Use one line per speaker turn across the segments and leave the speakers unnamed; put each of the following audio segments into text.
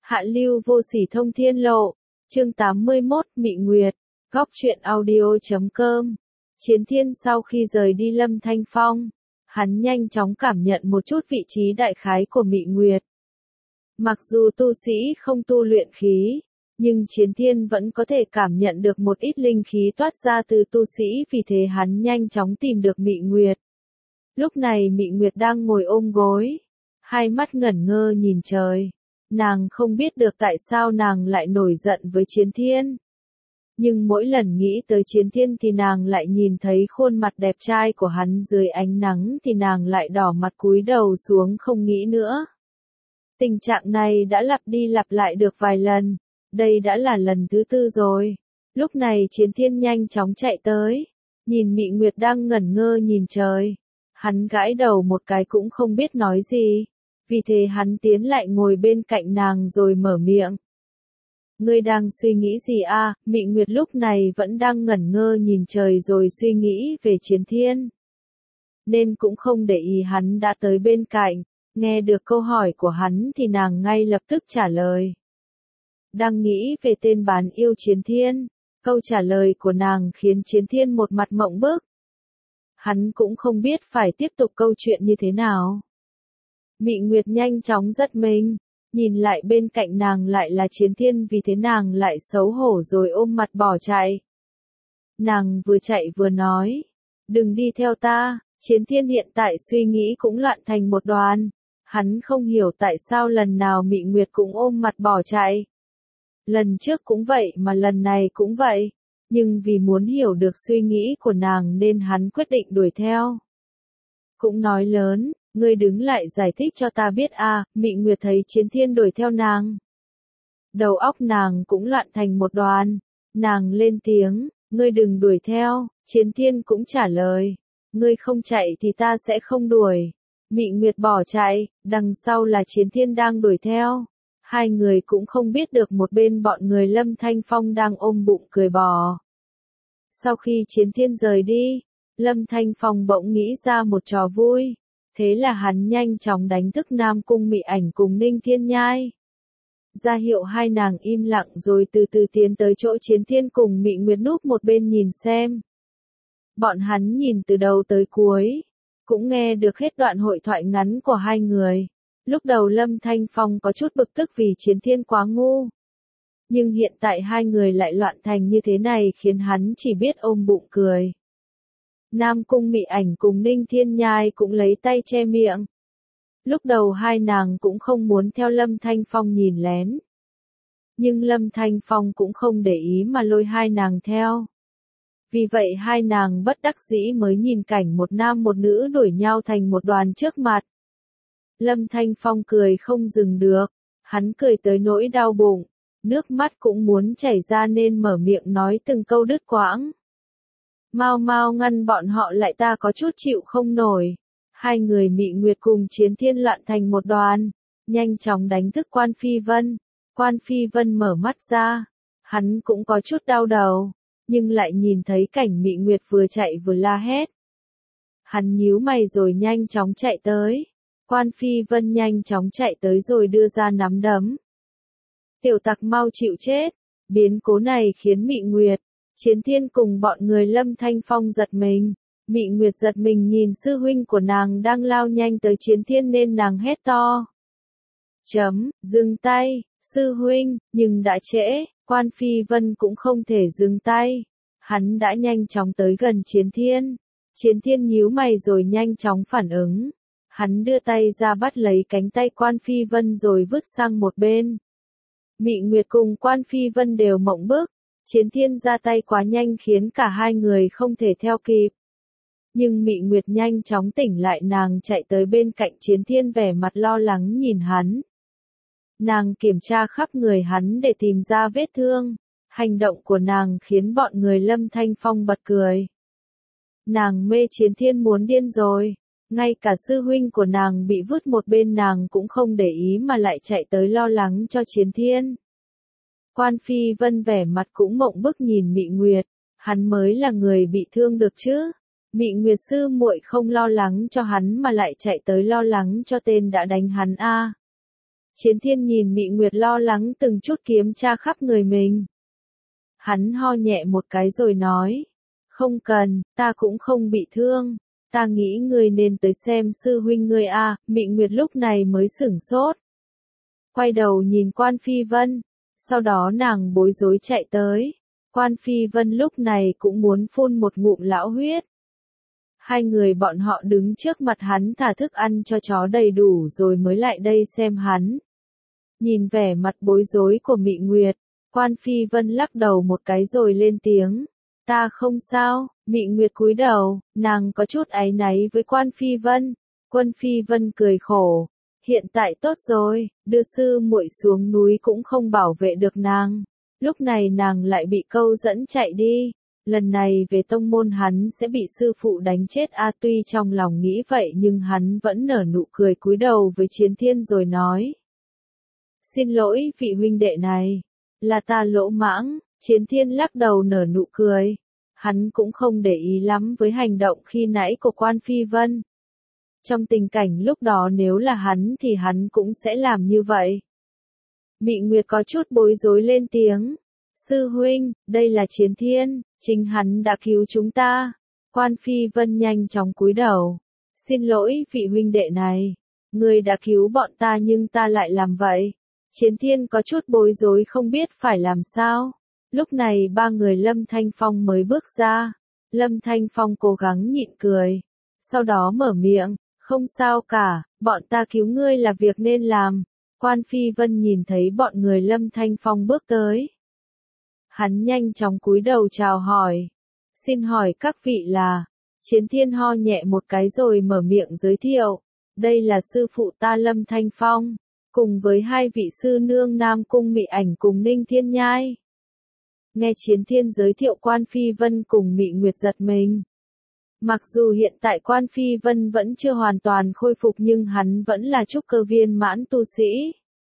Hạ lưu vô sỉ thông thiên lộ, chương 81, Mị Nguyệt, góc truyện audio.com. Chiến Thiên sau khi rời đi Lâm Thanh Phong, hắn nhanh chóng cảm nhận một chút vị trí đại khái của Mị Nguyệt. Mặc dù tu sĩ không tu luyện khí, nhưng Chiến Thiên vẫn có thể cảm nhận được một ít linh khí toát ra từ tu sĩ, vì thế hắn nhanh chóng tìm được Mị Nguyệt. Lúc này Mị Nguyệt đang ngồi ôm gối, hai mắt ngẩn ngơ nhìn trời. Nàng không biết được tại sao nàng lại nổi giận với Chiến Thiên. Nhưng mỗi lần nghĩ tới Chiến Thiên thì nàng lại nhìn thấy khuôn mặt đẹp trai của hắn dưới ánh nắng thì nàng lại đỏ mặt cúi đầu xuống không nghĩ nữa. Tình trạng này đã lặp đi lặp lại được vài lần, đây đã là lần thứ 4 rồi. Lúc này Chiến Thiên nhanh chóng chạy tới, nhìn Mị Nguyệt đang ngẩn ngơ nhìn trời. Hắn gãi đầu một cái cũng không biết nói gì. Vì thế hắn tiến lại ngồi bên cạnh nàng rồi mở miệng. Ngươi đang suy nghĩ gì à? Mị Nguyệt lúc này vẫn đang ngẩn ngơ nhìn trời rồi suy nghĩ về Chiến Thiên. Nên cũng không để ý hắn đã tới bên cạnh, nghe được câu hỏi của hắn thì nàng ngay lập tức trả lời. Đang nghĩ về tên bán yêu Chiến Thiên, câu trả lời của nàng khiến Chiến Thiên một mặt mộng bức. Hắn cũng không biết phải tiếp tục câu chuyện như thế nào. Mị Nguyệt nhanh chóng giật mình, nhìn lại bên cạnh nàng lại là Chiến Thiên, vì thế nàng lại xấu hổ rồi ôm mặt bỏ chạy. Nàng vừa chạy vừa nói, đừng đi theo ta. Chiến Thiên hiện tại suy nghĩ cũng loạn thành một đoàn, hắn không hiểu tại sao lần nào Mị Nguyệt cũng ôm mặt bỏ chạy. Lần trước cũng vậy mà lần này cũng vậy, nhưng vì muốn hiểu được suy nghĩ của nàng nên hắn quyết định đuổi theo. Cũng nói lớn. Ngươi đứng lại giải thích cho ta biết à? Mị Nguyệt thấy Chiến Thiên đuổi theo nàng. Đầu óc nàng cũng loạn thành một đoàn. Nàng lên tiếng, ngươi đừng đuổi theo. Chiến Thiên cũng trả lời, ngươi không chạy thì ta sẽ không đuổi. Mị Nguyệt bỏ chạy, đằng sau là Chiến Thiên đang đuổi theo. Hai người cũng không biết được một bên bọn người Lâm Thanh Phong đang ôm bụng cười bò. Sau khi Chiến Thiên rời đi, Lâm Thanh Phong bỗng nghĩ ra một trò vui. Thế là hắn nhanh chóng đánh thức Nam Cung Mị Ảnh cùng Ninh Thiên Nhai. Ra hiệu hai nàng im lặng rồi từ từ tiến tới chỗ Chiến Thiên cùng Mị Nguyệt núp một bên nhìn xem. Bọn hắn nhìn từ đầu tới cuối, cũng nghe được hết đoạn hội thoại ngắn của hai người. Lúc đầu Lâm Thanh Phong có chút bực tức vì Chiến Thiên quá ngu. Nhưng hiện tại hai người lại loạn thành như thế này khiến hắn chỉ biết ôm bụng cười. Nam Cung Mị Ảnh cùng Ninh Thiên Nhai cũng lấy tay che miệng. Lúc đầu hai nàng cũng không muốn theo Lâm Thanh Phong nhìn lén. Nhưng Lâm Thanh Phong cũng không để ý mà lôi hai nàng theo. Vì vậy hai nàng bất đắc dĩ mới nhìn cảnh một nam một nữ đuổi nhau thành một đoàn trước mặt. Lâm Thanh Phong cười không dừng được, hắn cười tới nỗi đau bụng, nước mắt cũng muốn chảy ra nên mở miệng nói từng câu đứt quãng. Mau mau ngăn bọn họ lại, ta có chút chịu không nổi. Hai người Mị Nguyệt cùng Chiến Thiên loạn thành một đoàn, nhanh chóng đánh thức Quan Phi Vân. Quan Phi Vân mở mắt ra, hắn cũng có chút đau đầu, nhưng lại nhìn thấy cảnh Mị Nguyệt vừa chạy vừa la hét. Hắn nhíu mày rồi nhanh chóng chạy tới. Quan Phi Vân nhanh chóng chạy tới rồi đưa ra nắm đấm. Tiểu tặc mau chịu chết. Biến cố này khiến Mị Nguyệt, Chiến Thiên cùng bọn người Lâm Thanh Phong giật mình. Mị Nguyệt giật mình nhìn sư huynh của nàng đang lao nhanh tới Chiến Thiên nên nàng hét to. Dừng tay, sư huynh, nhưng đã trễ, Quan Phi Vân cũng không thể dừng tay. Hắn đã nhanh chóng tới gần Chiến Thiên. Chiến Thiên nhíu mày rồi nhanh chóng phản ứng. Hắn đưa tay ra bắt lấy cánh tay Quan Phi Vân rồi vứt sang một bên. Mị Nguyệt cùng Quan Phi Vân đều mộng bức. Chiến Thiên ra tay quá nhanh khiến cả hai người không thể theo kịp. Nhưng Mị Nguyệt nhanh chóng tỉnh lại, nàng chạy tới bên cạnh Chiến Thiên vẻ mặt lo lắng nhìn hắn. Nàng kiểm tra khắp người hắn để tìm ra vết thương. Hành động của nàng khiến bọn người Lâm Thanh Phong bật cười. Nàng mê Chiến Thiên muốn điên rồi. Ngay cả sư huynh của nàng bị vứt một bên nàng cũng không để ý mà lại chạy tới lo lắng cho Chiến Thiên. Quan Phi Vân vẻ mặt cũng mộng bức nhìn Mị Nguyệt, hắn mới là người bị thương được chứ. Mị Nguyệt sư muội không lo lắng cho hắn mà lại chạy tới lo lắng cho tên đã đánh hắn a. Chiến Thiên nhìn Mị Nguyệt lo lắng từng chút kiểm tra khắp người mình. Hắn ho nhẹ một cái rồi nói, không cần, ta cũng không bị thương, ta nghĩ ngươi nên tới xem sư huynh ngươi a. Mị Nguyệt lúc này mới sửng sốt. Quay đầu nhìn Quan Phi Vân, sau đó nàng bối rối chạy tới. Quan Phi Vân lúc này cũng muốn phun một ngụm lão huyết. Hai người bọn họ đứng trước mặt hắn thả thức ăn cho chó đầy đủ rồi mới lại đây xem hắn. Nhìn vẻ mặt bối rối của Mị Nguyệt, Quan Phi Vân lắc đầu một cái rồi lên tiếng. Ta không sao. Mị Nguyệt cúi đầu, nàng có chút áy náy với Quan Phi Vân. Quan Phi Vân cười khổ. Hiện tại tốt rồi, đưa sư muội xuống núi cũng không bảo vệ được nàng. Lúc này nàng lại bị câu dẫn chạy đi. Lần này về tông môn hắn sẽ bị sư phụ đánh chết a. Tuy trong lòng nghĩ vậy nhưng hắn vẫn nở nụ cười cúi đầu với Chiến Thiên rồi nói. Xin lỗi vị huynh đệ này, là ta lỗ mãng. Chiến Thiên lắc đầu nở nụ cười. Hắn cũng không để ý lắm với hành động khi nãy của Quan Phi Vân. Trong tình cảnh lúc đó nếu là hắn thì hắn cũng sẽ làm như vậy. Mị Nguyệt có chút bối rối lên tiếng. Sư huynh, đây là Chiến Thiên, chính hắn đã cứu chúng ta. Quan Phi Vân nhanh chóng cúi đầu. Xin lỗi vị huynh đệ này, người đã cứu bọn ta nhưng ta lại làm vậy. Chiến Thiên có chút bối rối không biết phải làm sao. Lúc này ba người Lâm Thanh Phong mới bước ra. Lâm Thanh Phong cố gắng nhịn cười. Sau đó mở miệng, không sao cả, bọn ta cứu ngươi là việc nên làm. Quan Phi Vân nhìn thấy bọn người Lâm Thanh Phong bước tới. Hắn nhanh chóng cúi đầu chào hỏi. Xin hỏi các vị là. Chiến Thiên ho nhẹ một cái rồi mở miệng giới thiệu. Đây là sư phụ ta Lâm Thanh Phong, cùng với hai vị sư nương Nam Cung Mị Ảnh cùng Ninh Thiên Nhai. Nghe Chiến Thiên giới thiệu Quan Phi Vân cùng Mị Nguyệt giật mình. Mặc dù hiện tại Quan Phi Vân vẫn chưa hoàn toàn khôi phục nhưng hắn vẫn là trúc cơ viên mãn tu sĩ.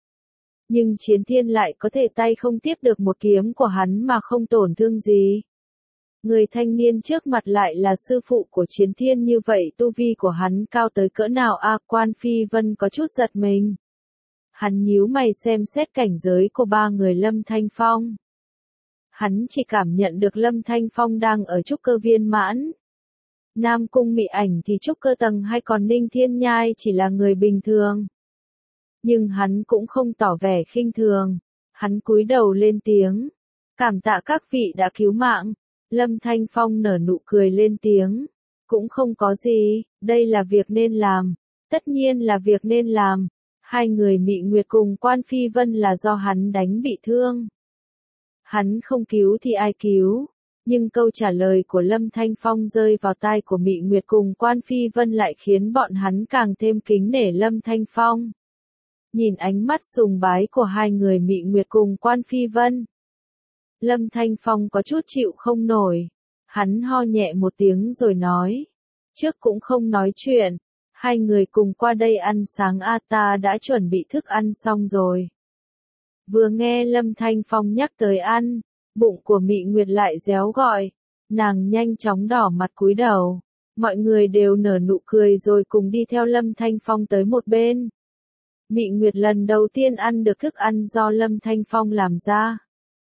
Nhưng Chiến Thiên lại có thể tay không tiếp được một kiếm của hắn mà không tổn thương gì. Người thanh niên trước mặt lại là sư phụ của Chiến Thiên như vậy tu vi của hắn cao tới cỡ nào a. Quan Phi Vân có chút giật mình. Hắn nhíu mày xem xét cảnh giới của ba người Lâm Thanh Phong. Hắn chỉ cảm nhận được Lâm Thanh Phong đang ở trúc cơ viên mãn. Nam Cung Mị Ảnh thì trúc cơ tầng 2 còn Ninh Thiên Nhai chỉ là người bình thường. Nhưng hắn cũng không tỏ vẻ khinh thường. Hắn cúi đầu lên tiếng. Cảm tạ các vị đã cứu mạng. Lâm Thanh Phong nở nụ cười lên tiếng. Cũng không có gì, đây là việc nên làm. Tất nhiên là việc nên làm. Hai người Mị Nguyệt cùng Quan Phi Vân là do hắn đánh bị thương. Hắn không cứu thì ai cứu? Nhưng câu trả lời của Lâm Thanh Phong rơi vào tai của Mị Nguyệt cùng Quan Phi Vân lại khiến bọn hắn càng thêm kính nể Lâm Thanh Phong. Nhìn ánh mắt sùng bái của hai người Mị Nguyệt cùng Quan Phi Vân, Lâm Thanh Phong có chút chịu không nổi. Hắn ho nhẹ một tiếng rồi nói. Trước cũng không nói chuyện. Hai người cùng qua đây ăn sáng a. Ta đã chuẩn bị thức ăn xong rồi. Vừa nghe Lâm Thanh Phong nhắc tới ăn, bụng của Mị Nguyệt lại réo gọi. Nàng nhanh chóng đỏ mặt cúi đầu. Mọi người đều nở nụ cười rồi cùng đi theo Lâm Thanh Phong tới một bên. Mị Nguyệt lần đầu tiên ăn được thức ăn do Lâm Thanh Phong làm ra.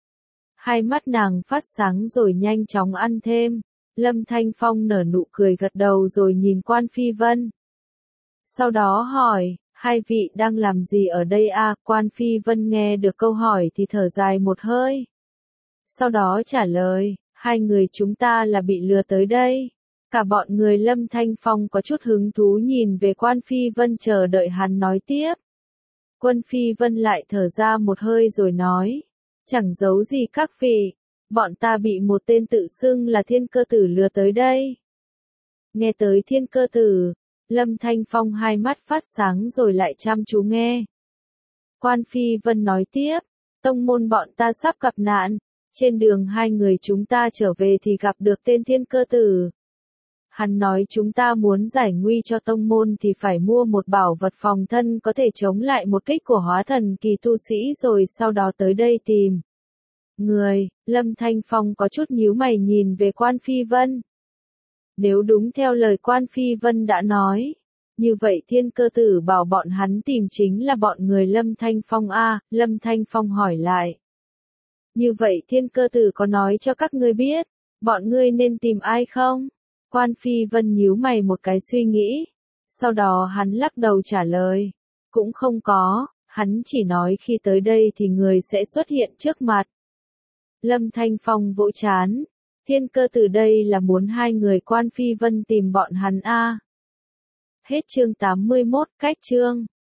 Hai mắt nàng phát sáng rồi nhanh chóng ăn thêm. Lâm Thanh Phong nở nụ cười gật đầu rồi nhìn Quan Phi Vân. Sau đó hỏi, hai vị đang làm gì ở đây a? Quan Phi Vân nghe được câu hỏi thì thở dài một hơi. Sau đó trả lời, hai người chúng ta là bị lừa tới đây. Cả bọn người Lâm Thanh Phong có chút hứng thú nhìn về Quan Phi Vân chờ đợi hắn nói tiếp. Quan Phi Vân lại thở ra một hơi rồi nói, chẳng giấu gì các vị, bọn ta bị một tên tự xưng là Thiên Cơ Tử lừa tới đây. Nghe tới Thiên Cơ Tử, Lâm Thanh Phong hai mắt phát sáng rồi lại chăm chú nghe. Quan Phi Vân nói tiếp, tông môn bọn ta sắp gặp nạn, trên đường hai người chúng ta trở về thì gặp được tên Thiên Cơ Tử. Hắn nói chúng ta muốn giải nguy cho tông môn thì phải mua một bảo vật phòng thân có thể chống lại một kích của hóa thần kỳ tu sĩ rồi sau đó tới đây tìm người. Lâm Thanh Phong có chút nhíu mày nhìn về Quan Phi Vân. Nếu đúng theo lời Quan Phi Vân đã nói, Như vậy thiên cơ tử bảo bọn hắn tìm chính là bọn người Lâm Thanh Phong a. Lâm Thanh Phong hỏi lại. Như vậy thiên cơ tử có nói cho các ngươi biết, bọn ngươi nên tìm ai không? Quan Phi Vân nhíu mày một cái suy nghĩ. Sau đó hắn lắc đầu trả lời. Cũng không có, hắn chỉ nói khi tới đây thì người sẽ xuất hiện trước mặt. Lâm Thanh Phong vỗ chán. Thiên cơ tử đây là muốn hai người Quan Phi Vân tìm bọn hắn a. Hết chương 81, cách chương.